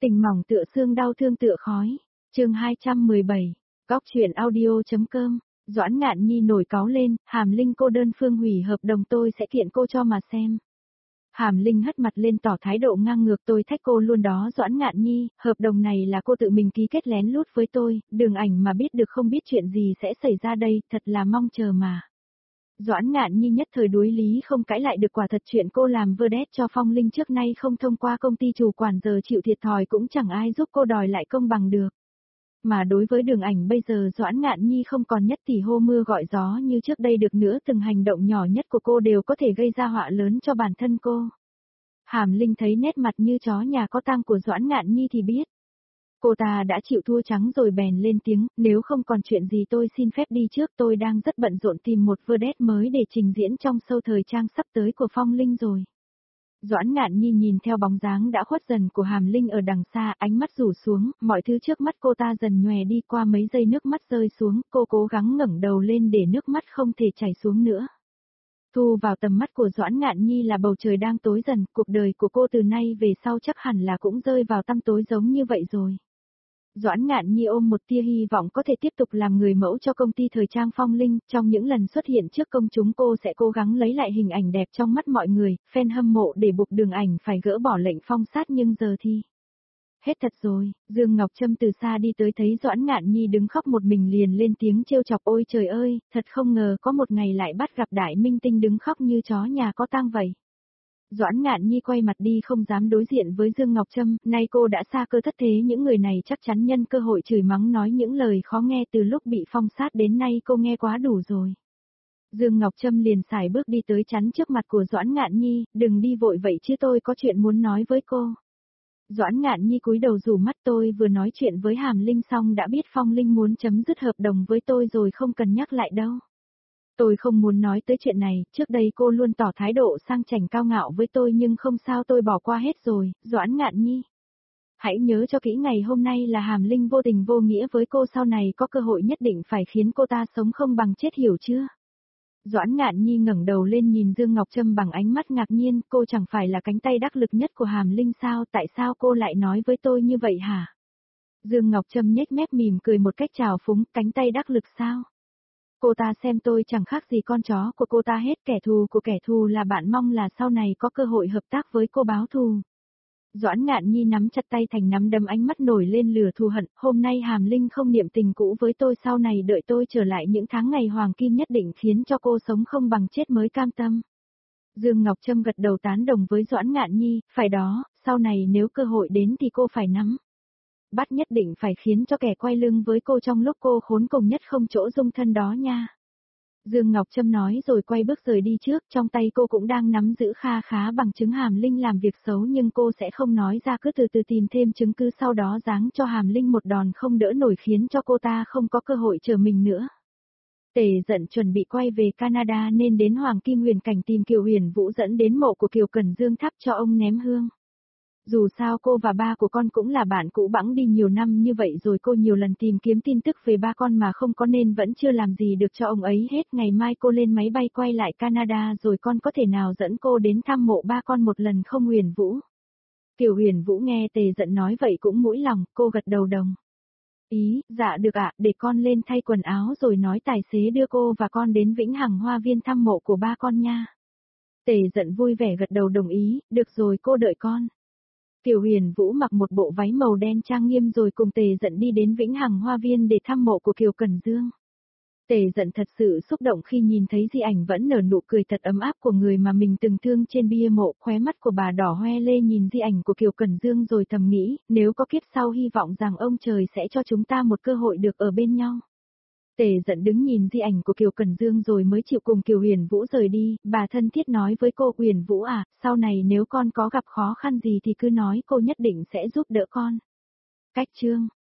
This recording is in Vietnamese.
Tình mỏng tựa xương đau thương tựa khói. Chương 217. Góc truyện audio.com. Doãn Ngạn Nhi nổi cáu lên, Hàm Linh cô đơn phương hủy hợp đồng tôi sẽ kiện cô cho mà xem. Hàm Linh hất mặt lên tỏ thái độ ngang ngược, tôi thách cô luôn đó Doãn Ngạn Nhi, hợp đồng này là cô tự mình ký kết lén lút với tôi, Đường Ảnh mà biết được không biết chuyện gì sẽ xảy ra đây, thật là mong chờ mà. Doãn Ngạn Nhi nhất thời đuối lý không cãi lại được, quả thật chuyện cô làm vedette cho Phong Linh trước nay không thông qua công ty chủ quản, giờ chịu thiệt thòi cũng chẳng ai giúp cô đòi lại công bằng được. Mà đối với Đường Ảnh bây giờ Doãn Ngạn Nhi không còn nhất tỷ hô mưa gọi gió như trước đây được nữa, từng hành động nhỏ nhất của cô đều có thể gây ra họa lớn cho bản thân cô. Hàm Linh thấy nét mặt như chó nhà có tang của Doãn Ngạn Nhi thì biết. Cô ta đã chịu thua trắng rồi bèn lên tiếng, nếu không còn chuyện gì tôi xin phép đi trước, tôi đang rất bận rộn tìm một vedette mới để trình diễn trong show thời trang sắp tới của Phong Linh rồi. Doãn Ngạn Nhi nhìn theo bóng dáng đã khuất dần của Hàm Linh ở đằng xa, ánh mắt rủ xuống, mọi thứ trước mắt cô ta dần nhòe đi, qua mấy giây nước mắt rơi xuống, cô cố gắng ngẩng đầu lên để nước mắt không thể chảy xuống nữa. Thu vào tầm mắt của Doãn Ngạn Nhi là bầu trời đang tối dần, cuộc đời của cô từ nay về sau chắc hẳn là cũng rơi vào tăm tối giống như vậy rồi. Doãn Ngạn Nhi ôm một tia hy vọng có thể tiếp tục làm người mẫu cho công ty thời trang Phong Linh, trong những lần xuất hiện trước công chúng cô sẽ cố gắng lấy lại hình ảnh đẹp trong mắt mọi người, fan hâm mộ để buộc Đường Ảnh phải gỡ bỏ lệnh phong sát, nhưng giờ thì hết thật rồi. Dương Ngọc Trâm từ xa đi tới thấy Doãn Ngạn Nhi đứng khóc một mình liền lên tiếng trêu chọc, ôi trời ơi, thật không ngờ có một ngày lại bắt gặp đại minh tinh đứng khóc như chó nhà có tang vậy. Doãn Ngạn Nhi quay mặt đi không dám đối diện với Dương Ngọc Trâm, nay cô đã xa cơ thất thế, những người này chắc chắn nhân cơ hội chửi mắng nói những lời khó nghe, từ lúc bị phong sát đến nay cô nghe quá đủ rồi. Dương Ngọc Trâm liền sải bước đi tới chắn trước mặt của Doãn Ngạn Nhi, đừng đi vội vậy chứ tôi có chuyện muốn nói với cô. Doãn Ngạn Nhi cúi đầu rủ mắt, tôi vừa nói chuyện với Hàm Linh xong đã biết Phong Linh muốn chấm dứt hợp đồng với tôi rồi, không cần nhắc lại đâu. Tôi không muốn nói tới chuyện này, trước đây cô luôn tỏ thái độ sang chảnh cao ngạo với tôi nhưng không sao, tôi bỏ qua hết rồi, Doãn Ngạn Nhi. Hãy nhớ cho kỹ, ngày hôm nay là Hàm Linh vô tình vô nghĩa với cô, sau này có cơ hội nhất định phải khiến cô ta sống không bằng chết, hiểu chưa? Doãn Ngạn Nhi ngẩng đầu lên nhìn Dương Ngọc Trâm bằng ánh mắt ngạc nhiên, cô chẳng phải là cánh tay đắc lực nhất của Hàm Linh sao, tại sao cô lại nói với tôi như vậy hả? Dương Ngọc Trâm nhếch mép mỉm cười một cách trào phúng, cánh tay đắc lực sao? Cô ta xem tôi chẳng khác gì con chó của cô ta hết, kẻ thù của kẻ thù là bạn, mong là sau này có cơ hội hợp tác với cô báo thù. Doãn Ngạn Nhi nắm chặt tay thành nắm đấm, ánh mắt nổi lên lửa thù hận, hôm nay Hàm Linh không niệm tình cũ với tôi, sau này đợi tôi trở lại những tháng ngày hoàng kim nhất định khiến cho cô sống không bằng chết mới cam tâm. Dương Ngọc Trâm gật đầu tán đồng với Doãn Ngạn Nhi, phải đó, sau này nếu cơ hội đến thì cô phải nắm bắt, nhất định phải khiến cho kẻ quay lưng với cô trong lúc cô khốn cùng nhất không chỗ dung thân đó nha. Dương Ngọc Trâm nói rồi quay bước rời đi trước, trong tay cô cũng đang nắm giữ kha khá bằng chứng Hàm Linh làm việc xấu, nhưng cô sẽ không nói ra, cứ từ từ tìm thêm chứng cứ, sau đó giáng cho Hàm Linh một đòn không đỡ nổi khiến cho cô ta không có cơ hội chờ mình nữa. Tề Dận chuẩn bị quay về Canada nên đến Hoàng Kim Huyền Cảnh tìm Kiều Huyền Vũ, dẫn đến mộ của Kiều Cẩn Dương thắp cho ông ném hương. Dù sao cô và ba của con cũng là bạn cũ bẵng đi nhiều năm như vậy rồi, cô nhiều lần tìm kiếm tin tức về ba con mà không có nên vẫn chưa làm gì được cho ông ấy hết. Ngày mai cô lên máy bay quay lại Canada rồi con có thể nào dẫn cô đến thăm mộ ba con một lần không Huyền Vũ? Kiều Huyền Vũ nghe Tề Dận nói vậy cũng mũi lòng, cô gật đầu đồng ý, dạ được ạ, để con lên thay quần áo rồi nói tài xế đưa cô và con đến Vĩnh Hằng Hoa Viên thăm mộ của ba con nha. Tề Dận vui vẻ gật đầu đồng ý, được rồi cô đợi con. Kiều Huyền Vũ mặc một bộ váy màu đen trang nghiêm rồi cùng Tề Dận đi đến Vĩnh Hằng Hoa Viên để thăm mộ của Kiều Cẩn Dương. Tề Dận thật sự xúc động khi nhìn thấy di ảnh vẫn nở nụ cười thật ấm áp của người mà mình từng thương trên bia mộ, khóe mắt của bà đỏ hoe lê nhìn di ảnh của Kiều Cẩn Dương rồi thầm nghĩ, nếu có kiếp sau hy vọng rằng ông trời sẽ cho chúng ta một cơ hội được ở bên nhau. Tề Dận đứng nhìn di ảnh của Kiều Cẩn Dương rồi mới chịu cùng Kiều Huyền Vũ rời đi, bà thân thiết nói với cô, Huyền Vũ à, sau này nếu con có gặp khó khăn gì thì cứ nói, cô nhất định sẽ giúp đỡ con. Cách chương